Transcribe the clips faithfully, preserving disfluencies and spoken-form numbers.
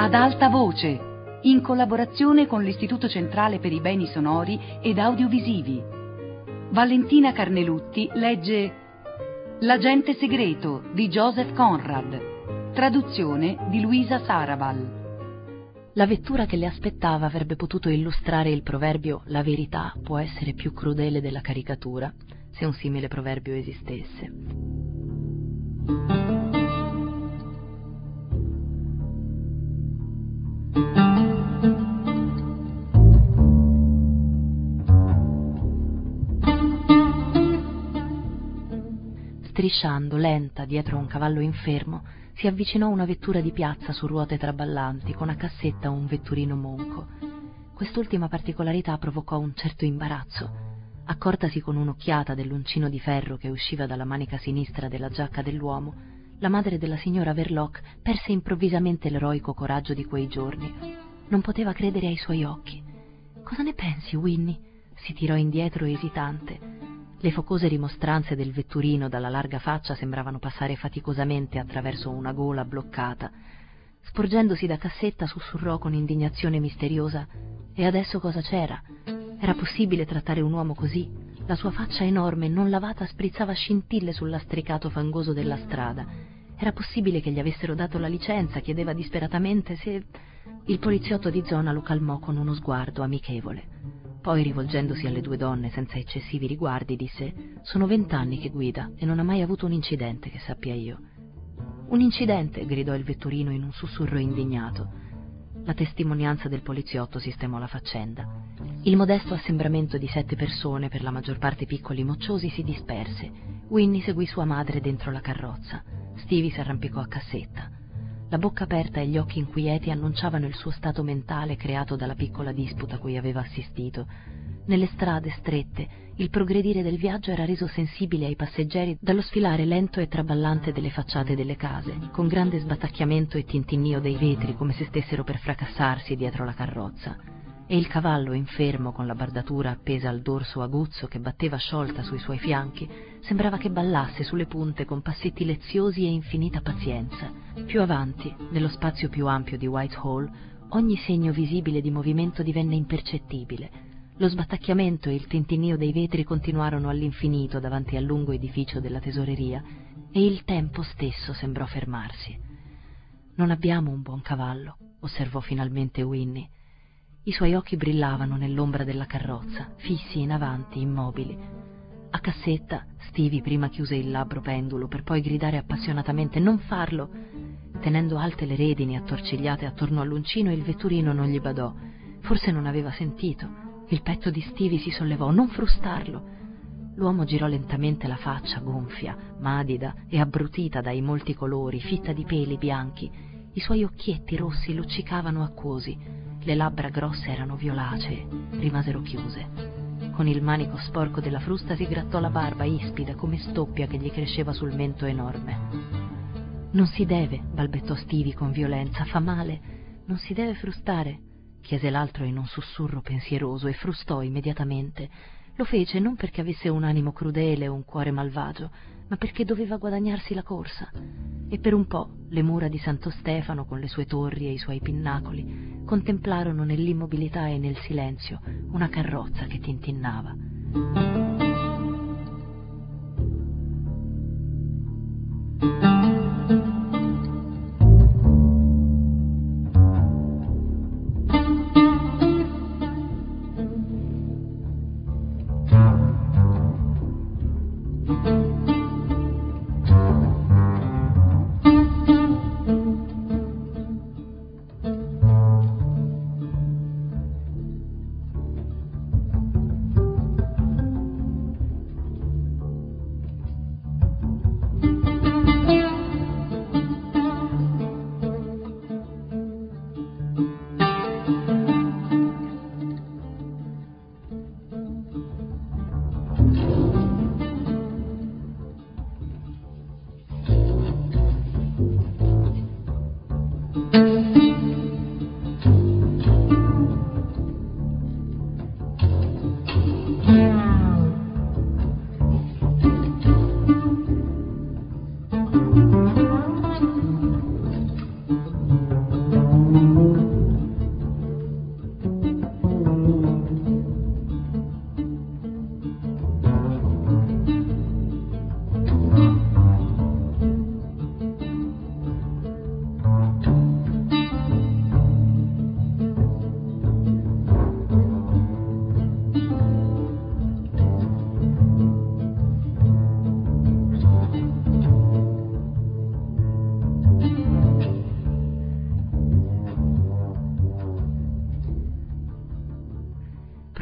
Ad alta voce, in collaborazione con l'Istituto Centrale per i Beni Sonori ed Audiovisivi. Valentina Carnelutti legge L'agente segreto di Joseph Conrad, traduzione di Luisa Sarabal. La vettura che le aspettava avrebbe potuto illustrare il proverbio «La verità può essere più crudele della caricatura», se un simile proverbio esistesse. Strisciando, lenta, dietro a un cavallo infermo, si avvicinò una vettura di piazza su ruote traballanti, con a cassetta un vetturino monco. Quest'ultima particolarità provocò un certo imbarazzo. Accortasi con un'occhiata dell'uncino di ferro che usciva dalla manica sinistra della giacca dell'uomo, la madre della signora Verloc perse improvvisamente l'eroico coraggio di quei giorni. Non poteva credere ai suoi occhi. «Cosa ne pensi, Winnie?» Si tirò indietro esitante. Le focose rimostranze del vetturino dalla larga faccia sembravano passare faticosamente attraverso una gola bloccata. Sporgendosi da cassetta sussurrò con indignazione misteriosa: «E adesso cosa c'era? Era possibile trattare un uomo così? La sua faccia enorme, non lavata, sprizzava scintille sul lastricato fangoso della strada. Era possibile che gli avessero dato la licenza?» Chiedeva disperatamente. Se... Il poliziotto di zona lo calmò con uno sguardo amichevole. Poi, rivolgendosi alle due donne senza eccessivi riguardi, disse: «Sono vent'anni che guida e non ha mai avuto un incidente, che sappia io». «Un incidente?» gridò il vetturino in un sussurro indignato. La testimonianza del poliziotto sistemò la faccenda. Il modesto assembramento di sette persone, per la maggior parte piccoli mocciosi, si disperse. Winnie seguì sua madre dentro la carrozza. Stevie s'arrampicò a cassetta. La bocca aperta e gli occhi inquieti annunciavano il suo stato mentale creato dalla piccola disputa a cui aveva assistito. Nelle strade strette il progredire del viaggio era reso sensibile ai passeggeri dallo sfilare lento e traballante delle facciate delle case, con grande sbatacchiamento e tintinnio dei vetri come se stessero per fracassarsi dietro la carrozza. E il cavallo infermo, con la bardatura appesa al dorso aguzzo che batteva sciolta sui suoi fianchi, sembrava che ballasse sulle punte con passetti leziosi e infinita pazienza. Più avanti, nello spazio più ampio di Whitehall, ogni segno visibile di movimento divenne impercettibile. Lo sbatacchiamento e il tintinnio dei vetri continuarono all'infinito davanti al lungo edificio della tesoreria, e il tempo stesso sembrò fermarsi. «Non abbiamo un buon cavallo», osservò finalmente Winnie. I suoi occhi brillavano nell'ombra della carrozza, fissi in avanti, immobili. A cassetta, Stevie prima chiuse il labbro pendulo per poi gridare appassionatamente: «Non farlo!» Tenendo alte le redini attorcigliate attorno all'uncino, il vetturino non gli badò. Forse non aveva sentito. Il petto di Stevie si sollevò. «Non frustarlo!» L'uomo girò lentamente la faccia, gonfia, madida e abbrutita dai molti colori, fitta di peli bianchi. I suoi occhietti rossi luccicavano acquosi. Le labbra grosse erano violacee, rimasero chiuse. Con il manico sporco della frusta si grattò la barba ispida come stoppia che gli cresceva sul mento enorme. «Non si deve», balbettò Stevie con violenza, «fa male, non si deve frustare», chiese l'altro in un sussurro pensieroso, e frustò immediatamente. Lo fece non perché avesse un animo crudele o un cuore malvagio, ma perché doveva guadagnarsi la corsa. E per un po' le mura di Santo Stefano, con le sue torri e i suoi pinnacoli, contemplarono nell'immobilità e nel silenzio una carrozza che tintinnava.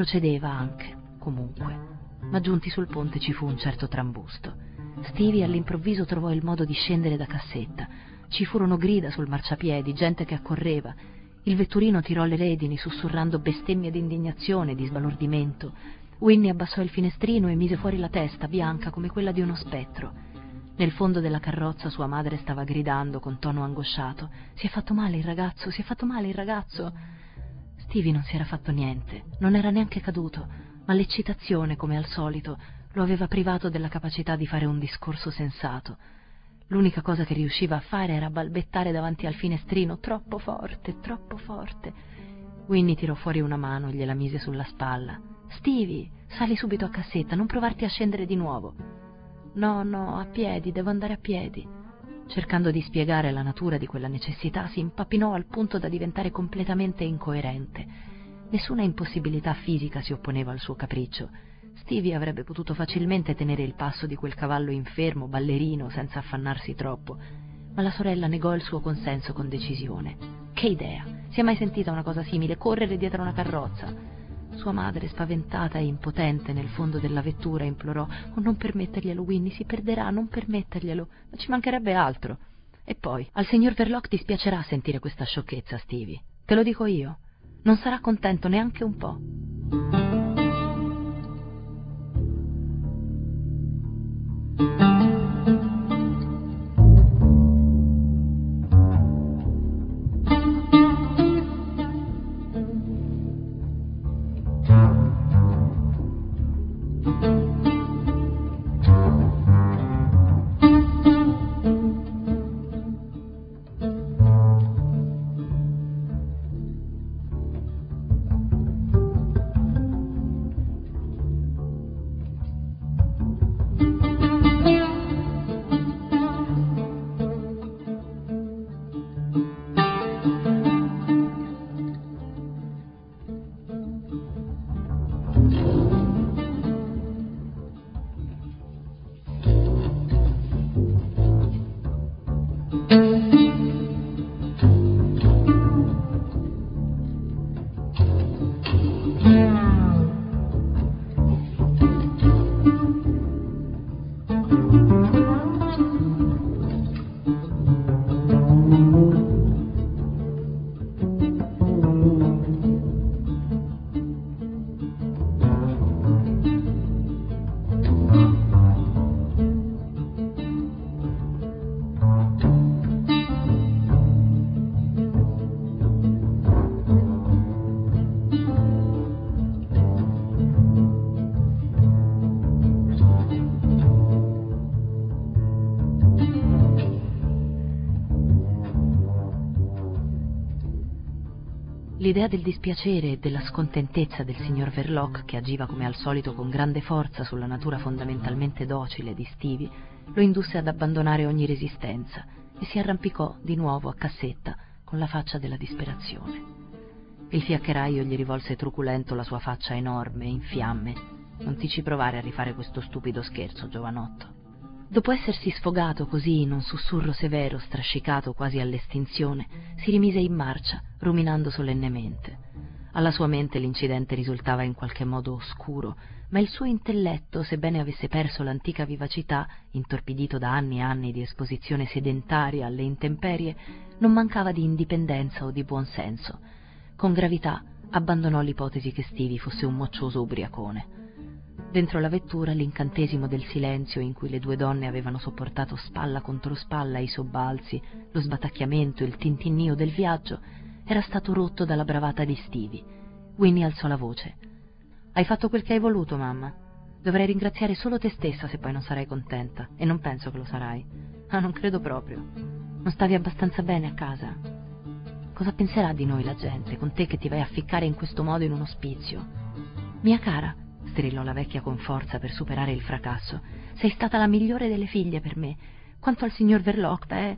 Procedeva anche, comunque, ma giunti sul ponte ci fu un certo trambusto. Stevie all'improvviso trovò il modo di scendere da Cassetta. Ci furono grida sul marciapiedi, gente che accorreva. Il vetturino tirò le redini, sussurrando bestemmie d'indignazione e di sbalordimento. Winnie abbassò il finestrino e mise fuori la testa, bianca come quella di uno spettro. Nel fondo della carrozza sua madre stava gridando con tono angosciato: «Si è fatto male il ragazzo, si è fatto male il ragazzo!» Stevie non si era fatto niente, non era neanche caduto, ma l'eccitazione, come al solito, lo aveva privato della capacità di fare un discorso sensato. L'unica cosa che riusciva a fare era balbettare davanti al finestrino, troppo forte, troppo forte. Winnie tirò fuori una mano e gliela mise sulla spalla. «Stevie, sali subito a Cassetta, non provarti a scendere di nuovo». «No, no, a piedi, devo andare a piedi». Cercando di spiegare la natura di quella necessità, si impappinò al punto da diventare completamente incoerente. Nessuna impossibilità fisica si opponeva al suo capriccio. Stevie avrebbe potuto facilmente tenere il passo di quel cavallo infermo, ballerino, senza affannarsi troppo, ma la sorella negò il suo consenso con decisione. Che idea! Si è mai sentita una cosa simile? Correre dietro una carrozza? Sua madre, spaventata e impotente nel fondo della vettura, implorò: «Oh, non permetterglielo, Winnie, si perderà, non permetterglielo, ma ci mancherebbe altro. E poi, al signor Verloc dispiacerà sentire questa sciocchezza, Stevie. Te lo dico io. Non sarà contento neanche un po'». L'idea del dispiacere e della scontentezza del signor Verloc, che agiva come al solito con grande forza sulla natura fondamentalmente docile di Stevie, lo indusse ad abbandonare ogni resistenza e si arrampicò di nuovo a Cassetta con la faccia della disperazione. Il fiaccheraio gli rivolse truculento la sua faccia enorme, in fiamme. «Non ti ci provare a rifare questo stupido scherzo, giovanotto». Dopo essersi sfogato così in un sussurro severo, strascicato quasi all'estinzione, si rimise in marcia, ruminando solennemente. Alla sua mente l'incidente risultava in qualche modo oscuro, ma il suo intelletto, sebbene avesse perso l'antica vivacità, intorpidito da anni e anni di esposizione sedentaria alle intemperie, non mancava di indipendenza o di buon senso. Con gravità abbandonò l'ipotesi che Stevie fosse un moccioso ubriacone. Dentro la vettura l'incantesimo del silenzio in cui le due donne avevano sopportato spalla contro spalla i sobbalzi, lo sbatacchiamento, il tintinnio del viaggio, era stato rotto dalla bravata di Stevie. Winnie alzò la voce. «Hai fatto quel che hai voluto, mamma. Dovrai ringraziare solo te stessa se poi non sarai contenta, e non penso che lo sarai. Ah, non credo proprio. Non stavi abbastanza bene a casa. Cosa penserà di noi la gente, con te che ti vai a ficcare in questo modo in un ospizio?» «Mia cara», strillò la vecchia con forza per superare il fracasso, «sei stata la migliore delle figlie per me. Quanto al signor Verloc, beh...»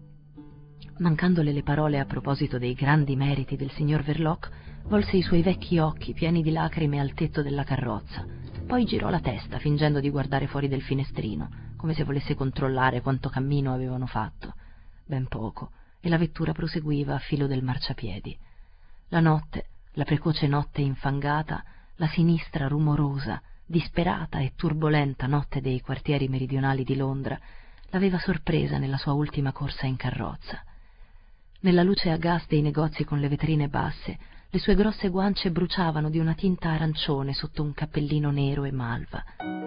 Mancandole le parole a proposito dei grandi meriti del signor Verloc, volse i suoi vecchi occhi pieni di lacrime al tetto della carrozza. Poi girò la testa, fingendo di guardare fuori del finestrino, come se volesse controllare quanto cammino avevano fatto. Ben poco, e la vettura proseguiva a filo del marciapiedi. La notte, la precoce notte infangata, la sinistra rumorosa, disperata e turbolenta notte dei quartieri meridionali di Londra, l'aveva sorpresa nella sua ultima corsa in carrozza. Nella luce a gas dei negozi con le vetrine basse, le sue grosse guance bruciavano di una tinta arancione sotto un cappellino nero e malva.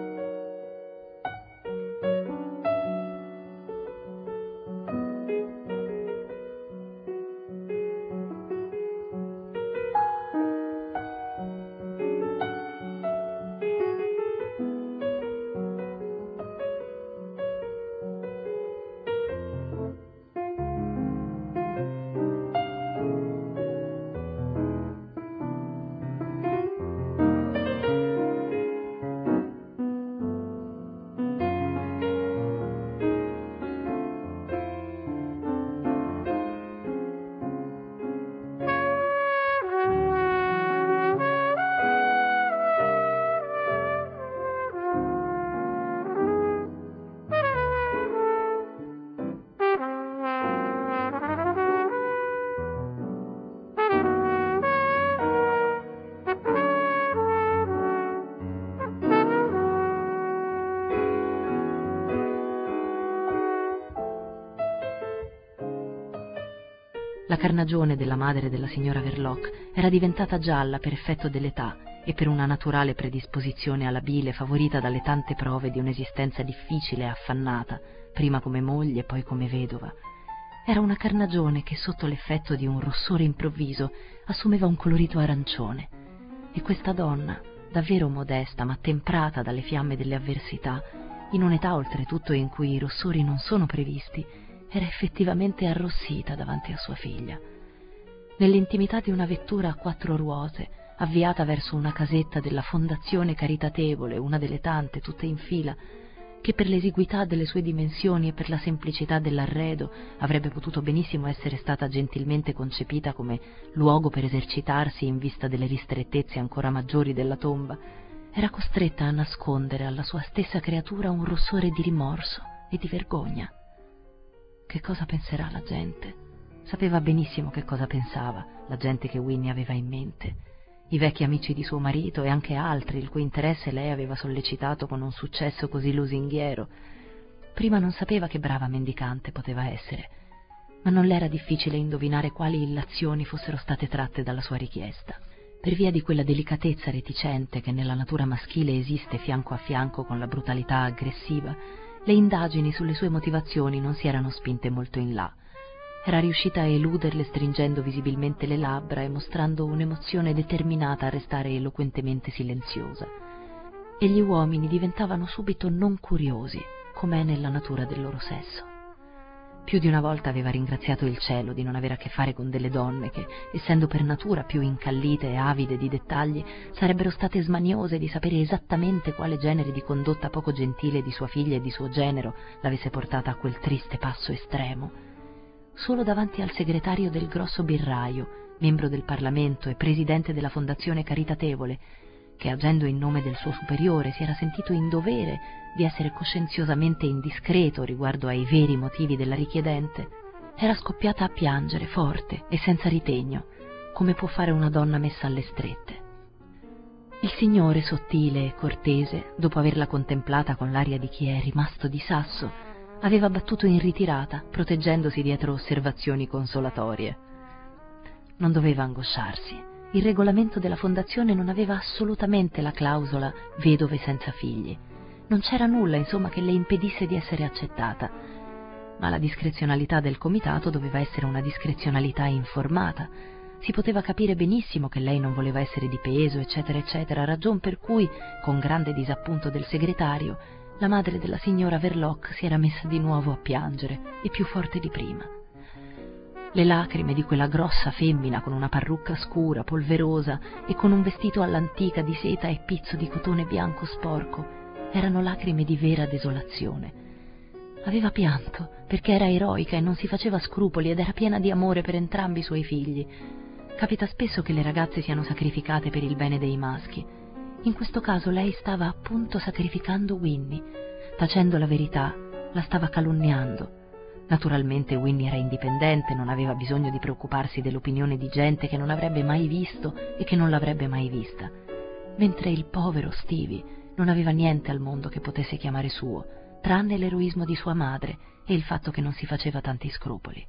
La carnagione della madre della signora Verloc era diventata gialla per effetto dell'età e per una naturale predisposizione alla bile favorita dalle tante prove di un'esistenza difficile e affannata, prima come moglie e poi come vedova. Era una carnagione che sotto l'effetto di un rossore improvviso assumeva un colorito arancione, e questa donna, davvero modesta ma temprata dalle fiamme delle avversità, in un'età oltretutto in cui i rossori non sono previsti, era effettivamente arrossita davanti a sua figlia. Nell'intimità di una vettura a quattro ruote, avviata verso una casetta della Fondazione Caritatevole, una delle tante, tutte in fila, che per l'esiguità delle sue dimensioni e per la semplicità dell'arredo avrebbe potuto benissimo essere stata gentilmente concepita come luogo per esercitarsi in vista delle ristrettezze ancora maggiori della tomba, era costretta a nascondere alla sua stessa creatura un rossore di rimorso e di vergogna. Che cosa penserà la gente? Sapeva benissimo che cosa pensava la gente che Winnie aveva in mente. I vecchi amici di suo marito e anche altri il cui interesse lei aveva sollecitato con un successo così lusinghiero. Prima non sapeva che brava mendicante poteva essere, ma non le era difficile indovinare quali illazioni fossero state tratte dalla sua richiesta. Per via di quella delicatezza reticente che nella natura maschile esiste fianco a fianco con la brutalità aggressiva, le indagini sulle sue motivazioni non si erano spinte molto in là. Era riuscita a eluderle stringendo visibilmente le labbra e mostrando un'emozione determinata a restare eloquentemente silenziosa. E gli uomini diventavano subito non curiosi, com'è nella natura del loro sesso. Più di una volta aveva ringraziato il cielo di non avere a che fare con delle donne che, essendo per natura più incallite e avide di dettagli, sarebbero state smaniose di sapere esattamente quale genere di condotta poco gentile di sua figlia e di suo genero l'avesse portata a quel triste passo estremo. Solo davanti al segretario del grosso birraio, membro del Parlamento e presidente della Fondazione Caritatevole, che agendo in nome del suo superiore si era sentito in dovere di essere coscienziosamente indiscreto riguardo ai veri motivi della richiedente, era scoppiata a piangere forte e senza ritegno, come può fare una donna messa alle strette. Il signore, sottile e cortese, dopo averla contemplata con l'aria di chi è rimasto di sasso, aveva battuto in ritirata, proteggendosi dietro osservazioni consolatorie. Non doveva angosciarsi. Il regolamento della fondazione non aveva assolutamente la clausola vedove senza figli. Non c'era nulla, insomma, che le impedisse di essere accettata. Ma la discrezionalità del comitato doveva essere una discrezionalità informata. Si poteva capire benissimo che lei non voleva essere di peso, eccetera, eccetera, ragion per cui, con grande disappunto del segretario, la madre della signora Verloc si era messa di nuovo a piangere, e più forte di prima. Le lacrime di quella grossa femmina con una parrucca scura, polverosa e con un vestito all'antica di seta e pizzo di cotone bianco sporco erano lacrime di vera desolazione. Aveva pianto perché era eroica e non si faceva scrupoli ed era piena di amore per entrambi i suoi figli. Capita spesso che le ragazze siano sacrificate per il bene dei maschi. In questo caso lei stava appunto sacrificando Winnie. Tacendo la verità, la stava calunniando. Naturalmente Winnie era indipendente, non aveva bisogno di preoccuparsi dell'opinione di gente che non avrebbe mai visto e che non l'avrebbe mai vista. mentre il povero Stevie non aveva niente al mondo che potesse chiamare suo, tranne l'eroismo di sua madre e il fatto che non si faceva tanti scrupoli.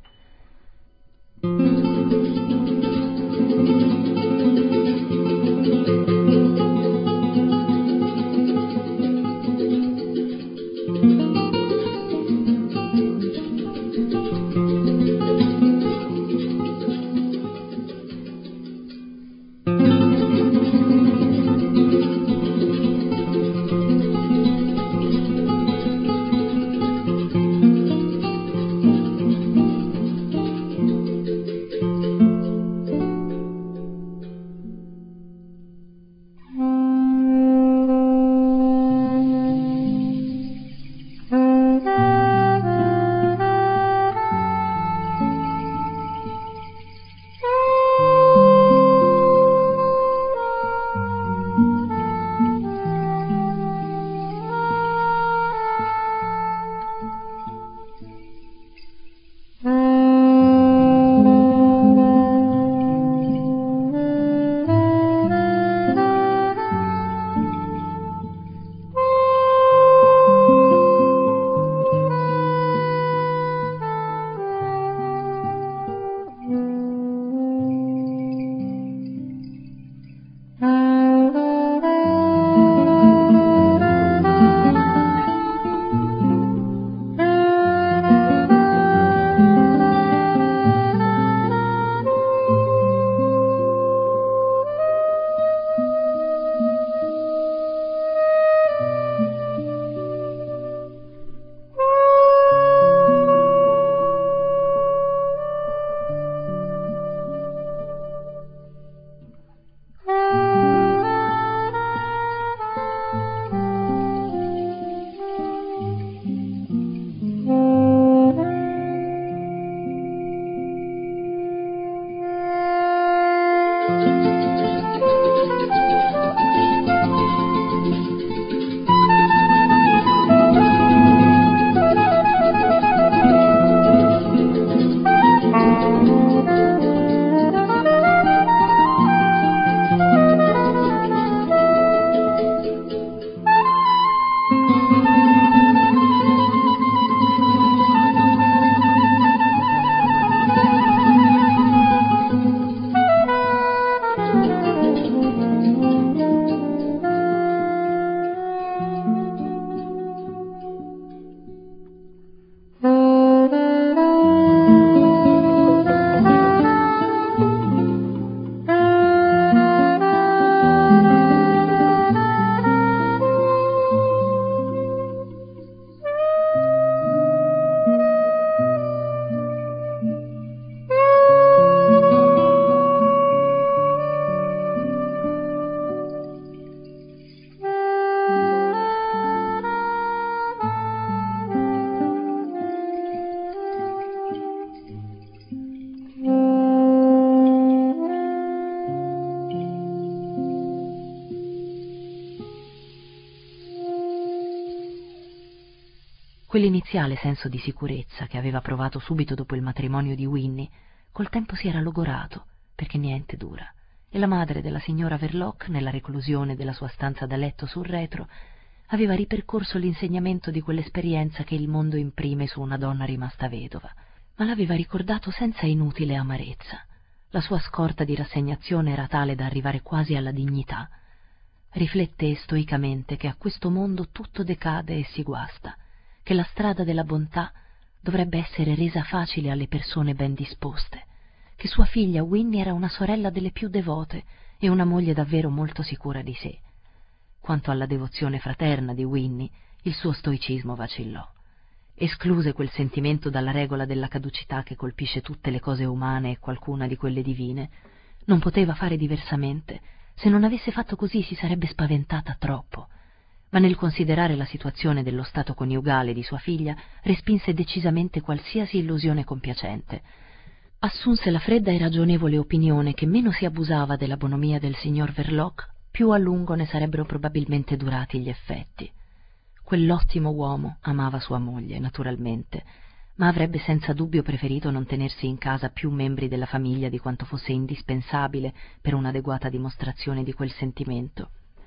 Quell'iniziale senso di sicurezza che aveva provato subito dopo il matrimonio di Winnie, col tempo si era logorato, perché niente dura, e la madre della signora Verloc, nella reclusione della sua stanza da letto sul retro, aveva ripercorso l'insegnamento di quell'esperienza che il mondo imprime su una donna rimasta vedova, ma l'aveva ricordato senza inutile amarezza. La sua scorta di rassegnazione era tale da arrivare quasi alla dignità. Rifletté stoicamente che a questo mondo tutto decade e si guasta, che la strada della bontà dovrebbe essere resa facile alle persone ben disposte, che sua figlia Winnie era una sorella delle più devote e una moglie davvero molto sicura di sé. Quanto alla devozione fraterna di Winnie, il suo stoicismo vacillò. Escluse quel sentimento dalla regola della caducità che colpisce tutte le cose umane e qualcuna di quelle divine. Non poteva fare diversamente. Se non avesse fatto così si sarebbe spaventata troppo. Ma nel considerare la situazione dello stato coniugale di sua figlia, respinse decisamente qualsiasi illusione compiacente. Assunse la fredda e ragionevole opinione che meno si abusava della bonomia del signor Verloc, più a lungo ne sarebbero probabilmente durati gli effetti. Quell'ottimo uomo amava sua moglie, naturalmente, ma avrebbe senza dubbio preferito non tenersi in casa più membri della famiglia di quanto fosse indispensabile per un'adeguata dimostrazione di quel sentimento.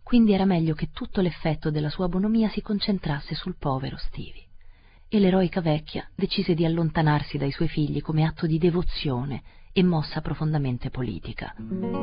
quindi era meglio che tutto l'effetto della sua bonomia si concentrasse sul povero Stevie. E l'eroica vecchia decise di allontanarsi dai suoi figli come atto di devozione e mossa profondamente politica.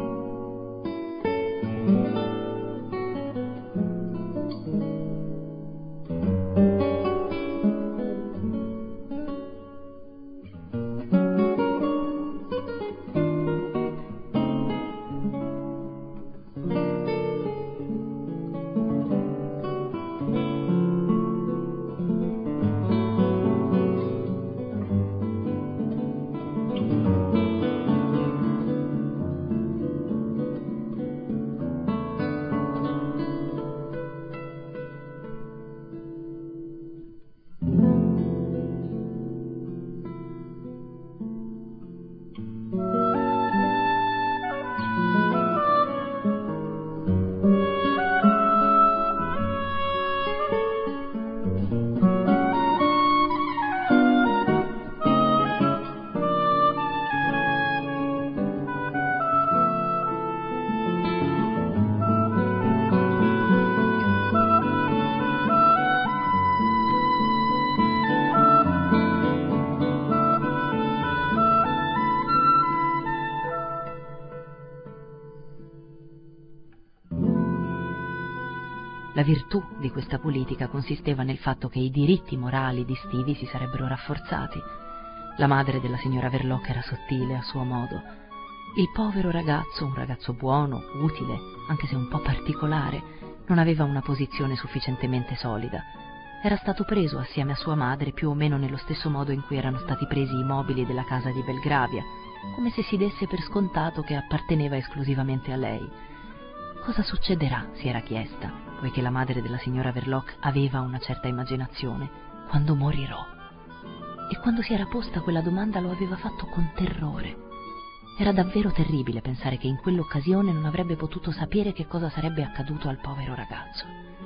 La virtù di questa politica consisteva nel fatto che i diritti morali di Stevie si sarebbero rafforzati. La madre della signora Verloc era sottile a suo modo. Il povero ragazzo, un ragazzo buono, utile, anche se un po' particolare, non aveva una posizione sufficientemente solida. Era stato preso assieme a sua madre più o meno nello stesso modo in cui erano stati presi i mobili della casa di Belgravia, come se si desse per scontato che apparteneva esclusivamente a lei. Cosa succederà, si era chiesta, poiché la madre della signora Verloc aveva una certa immaginazione, quando morirò? E quando si era posta quella domanda lo aveva fatto con terrore. Era davvero terribile pensare che in quell'occasione non avrebbe potuto sapere che cosa sarebbe accaduto al povero ragazzo.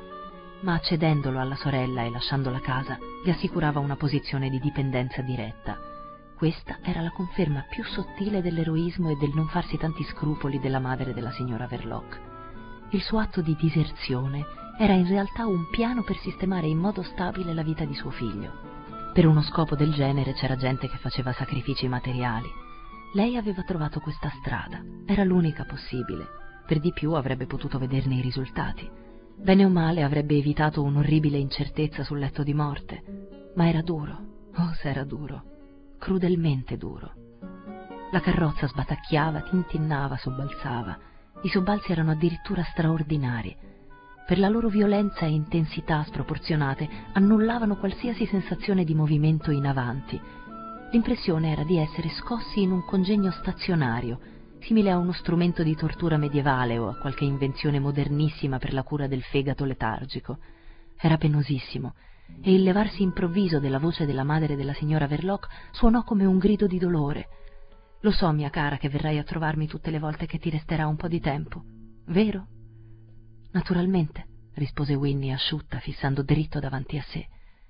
Ma cedendolo alla sorella e lasciando la casa, gli assicurava una posizione di dipendenza diretta. Questa era la conferma più sottile dell'eroismo e del non farsi tanti scrupoli della madre della signora Verloc. Il suo atto di diserzione era in realtà un piano per sistemare in modo stabile la vita di suo figlio. Per uno scopo del genere c'era gente che faceva sacrifici materiali. Lei aveva trovato questa strada, era l'unica possibile. Per di più avrebbe potuto vederne i risultati. Bene o male avrebbe evitato un'orribile incertezza sul letto di morte. Ma era duro, oh se era duro, crudelmente duro. La carrozza sbatacchiava, tintinnava, sobbalzava. I sobbalzi erano addirittura straordinari. Per la loro violenza e intensità sproporzionate annullavano qualsiasi sensazione di movimento in avanti. L'impressione era di essere scossi in un congegno stazionario, simile a uno strumento di tortura medievale o a qualche invenzione modernissima per la cura del fegato letargico. Era penosissimo, e il levarsi improvviso della voce della madre della signora Verloc suonò come un grido di dolore. «Lo so, mia cara, che verrai a trovarmi tutte le volte che ti resterà un po' di tempo, vero?» «Naturalmente», rispose Winnie asciutta, fissando dritto davanti a sé.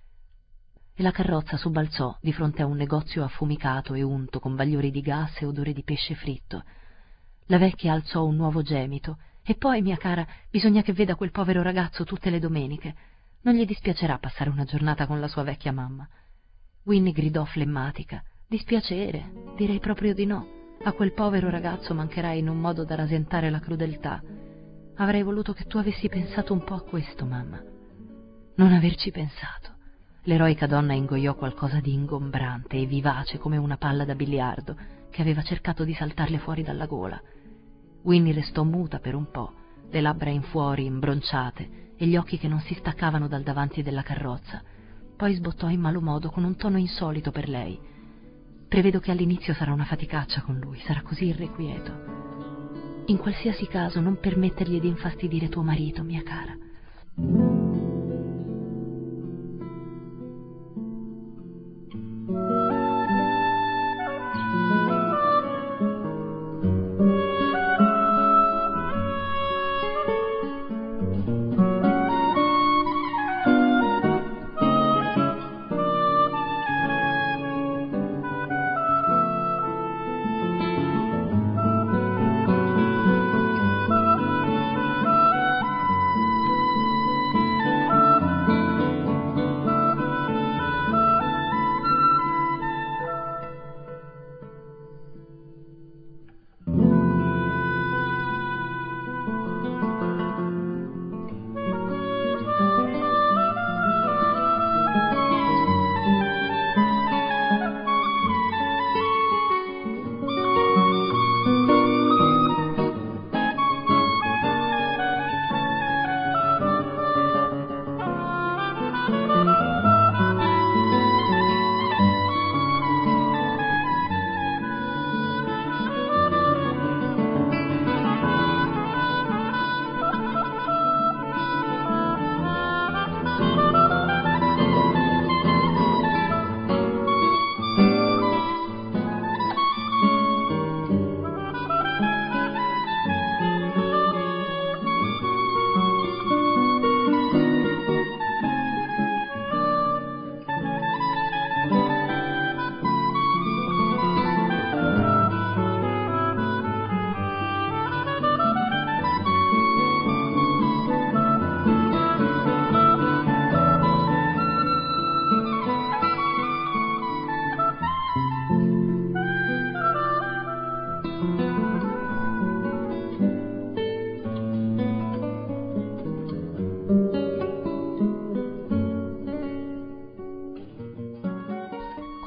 E la carrozza sobbalzò di fronte a un negozio affumicato e unto con bagliori di gas e odore di pesce fritto. La vecchia alzò un nuovo gemito. «E poi, mia cara, bisogna che veda quel povero ragazzo tutte le domeniche. Non gli dispiacerà passare una giornata con la sua vecchia mamma?» Winnie gridò flemmatica. «Dispiacere? Direi proprio di no. A quel povero ragazzo mancherai in un modo da rasentare la crudeltà. Avrei voluto che tu avessi pensato un po' a questo, mamma». Non averci pensato. L'eroica donna ingoiò qualcosa di ingombrante e vivace come una palla da biliardo che aveva cercato di saltarle fuori dalla gola. Winnie restò muta per un po', le labbra in fuori, imbronciate, e gli occhi che non si staccavano dal davanti della carrozza. Poi sbottò in malo modo con un tono insolito per lei. «Prevedo che all'inizio sarà una faticaccia con lui, sarà così irrequieto. In qualsiasi caso non permettergli di infastidire tuo marito, mia cara».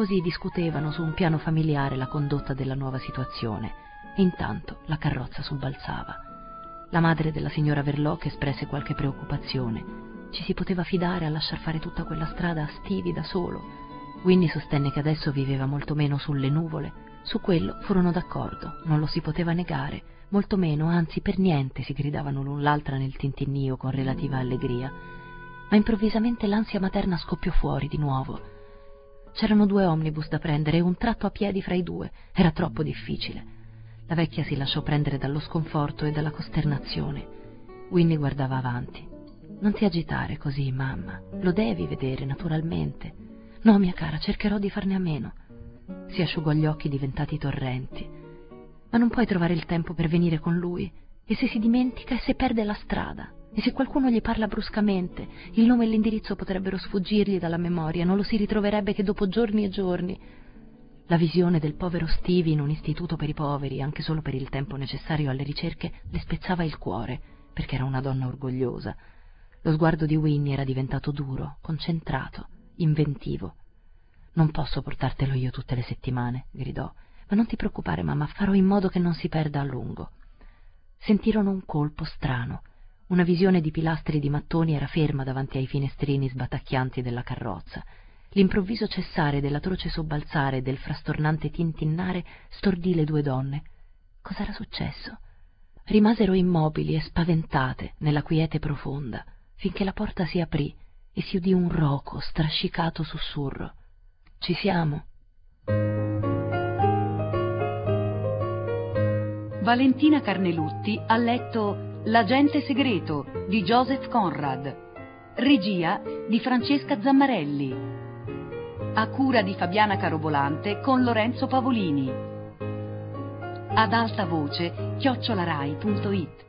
così discutevano su un piano familiare la condotta della nuova situazione e intanto la carrozza sobbalzava. La madre della signora Verloc espresse qualche preoccupazione. Ci si poteva fidare a lasciar fare tutta quella strada a Stevie da solo? Winnie sostenne che adesso viveva molto meno sulle nuvole. Su quello furono d'accordo, non lo si poteva negare, molto meno, anzi per niente si gridavano l'un l'altra nel tintinnio con relativa allegria. Ma improvvisamente l'ansia materna scoppiò fuori di nuovo. C'erano due omnibus da prendere e un tratto a piedi fra i due. Era troppo difficile. La vecchia si lasciò prendere dallo sconforto e dalla costernazione. Winnie guardava avanti. «Non ti agitare così, mamma. Lo devi vedere, naturalmente». «No, mia cara, cercherò di farne a meno». Si asciugò gli occhi diventati torrenti. «Ma non puoi trovare il tempo per venire con lui? E se si dimentica e se perde la strada? E se qualcuno gli parla bruscamente? Il nome e l'indirizzo potrebbero sfuggirgli dalla memoria, non lo si ritroverebbe che dopo giorni e giorni». La visione del povero Stevie in un istituto per i poveri, anche solo per il tempo necessario alle ricerche, le spezzava il cuore, perché era una donna orgogliosa. Lo sguardo di Winnie era diventato duro, concentrato, inventivo. «Non posso portartelo io tutte le settimane», gridò. «Ma non ti preoccupare, mamma, farò in modo che non si perda a lungo». Sentirono un colpo strano. Una visione di pilastri di mattoni era ferma davanti ai finestrini sbatacchianti della carrozza. L'improvviso cessare dell'atroce sobbalzare e del frastornante tintinnare stordì le due donne. Cos'era successo? Rimasero immobili e spaventate nella quiete profonda, finché la porta si aprì e si udì un roco, strascicato sussurro. «Ci siamo?» Valentina Carnelutti ha letto L'agente segreto di Joseph Conrad, regia di Francesca Zammarelli, a cura di Fabiana Carobolante con Lorenzo Pavolini, ad alta voce chiocciolarai punto it.